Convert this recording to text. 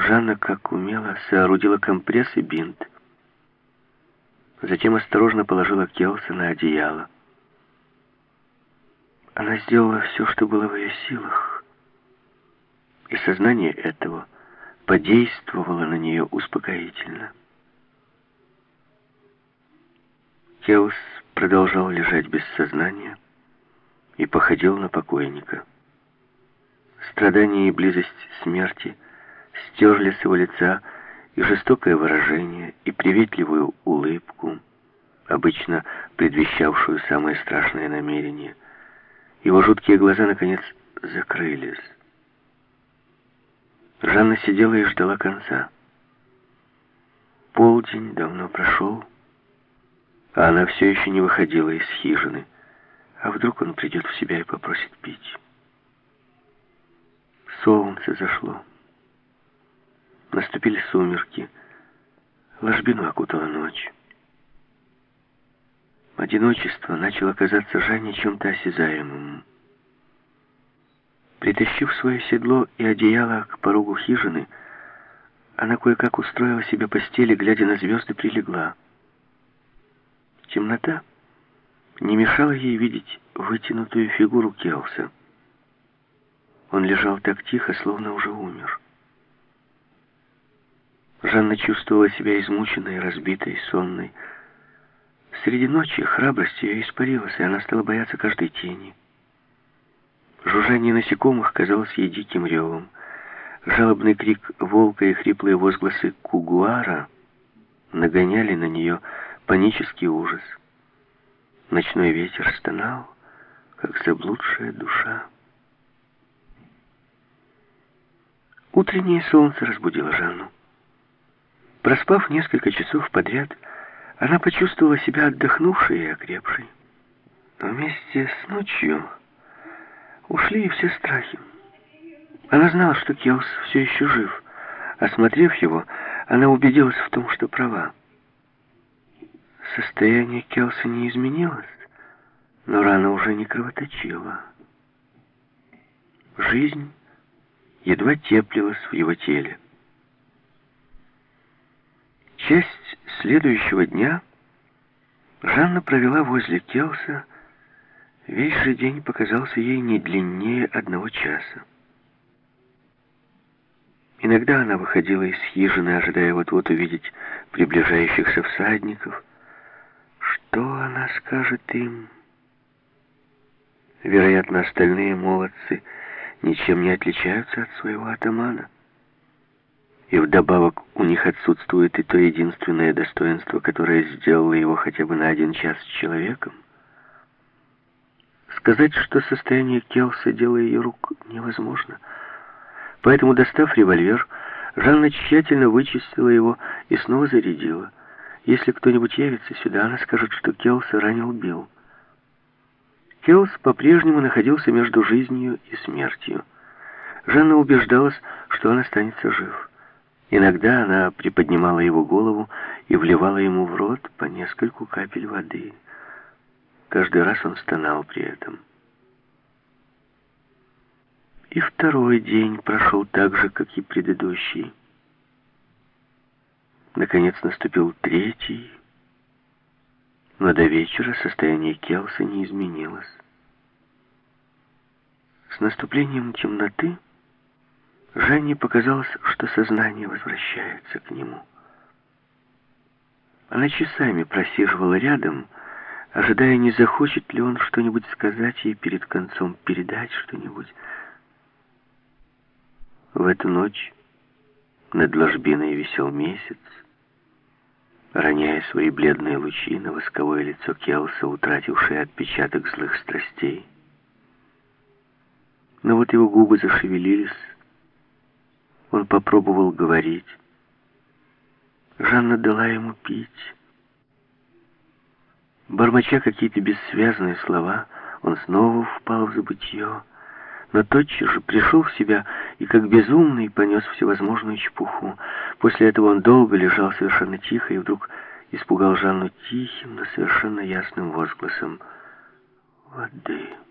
Жанна, как умела, соорудила компресс и бинт. Затем осторожно положила Келса на одеяло. Она сделала все, что было в ее силах, и сознание этого подействовало на нее успокоительно. Келс продолжал лежать без сознания и походил на покойника. Страдания и близость смерти стерли с его лица и жестокое выражение, и приветливую улыбку, обычно предвещавшую самые страшные намерения. Его жуткие глаза, наконец, закрылись. Жанна сидела и ждала конца. Полдень давно прошел, а она все еще не выходила из хижины. А вдруг он придет в себя и попросит пить? Солнце зашло. Наступили сумерки. Ложбину окутала ночь. Одиночество начало казаться Жанне чем-то осязаемым. Притащив свое седло и одеяло к порогу хижины, она кое-как устроила себе постель и, глядя на звезды, прилегла. Темнота не мешала ей видеть вытянутую фигуру Келса. Он лежал так тихо, словно уже умер. Жанна чувствовала себя измученной, разбитой, сонной. Среди ночи храбрость ее испарилась, и она стала бояться каждой тени. Жужжание насекомых казалось ей диким ревом. Жалобный крик волка и хриплые возгласы кугуара нагоняли на нее панический ужас. Ночной ветер стонал, как заблудшая душа. Утреннее солнце разбудило Жанну. Проспав несколько часов подряд, она почувствовала себя отдохнувшей и окрепшей. Но вместе с ночью ушли и все страхи. Она знала, что Келс все еще жив. Осмотрев его, она убедилась в том, что права. Состояние Келса не изменилось, но рана уже не кровоточила. Жизнь едва теплилась в его теле. Часть следующего дня Жанна провела возле Келса. Весь же день показался ей не длиннее 1 часа. Иногда она выходила из хижины, ожидая вот-вот увидеть приближающихся всадников. Что она скажет им? Вероятно, остальные молодцы ничем не отличаются от своего атамана. И вдобавок у них отсутствует и то единственное достоинство, которое сделало его хотя бы на 1 час человеком. Сказать, что состояние Келса — дело ее рук, невозможно. Поэтому, достав револьвер, Жанна тщательно вычистила его и снова зарядила. Если кто-нибудь явится сюда, она скажет, что Келса ранил Билл. Келс по-прежнему находился между жизнью и смертью. Жанна убеждалась, что он останется жив. Иногда она приподнимала его голову и вливала ему в рот по нескольку капель воды. Каждый раз он стонал при этом. И второй день прошел так же, как и предыдущий. Наконец наступил 3-й, но до вечера состояние Келса не изменилось. С наступлением темноты Жанне показалось, что сознание возвращается к нему. Она часами просиживала рядом, ожидая, не захочет ли он что-нибудь сказать ей перед концом, передать что-нибудь. В эту ночь над ложбиной висел месяц, роняя свои бледные лучи на восковое лицо Келса, утратившее отпечаток злых страстей. Но вот его губы зашевелились, он попробовал говорить. Жанна дала ему пить. Бормоча какие-то бессвязные слова, он снова впал в забытье, но тотчас же пришел в себя и, как безумный, понес всевозможную чепуху. После этого он долго лежал совершенно тихо и вдруг испугал Жанну тихим, но совершенно ясным возгласом: «Воды!»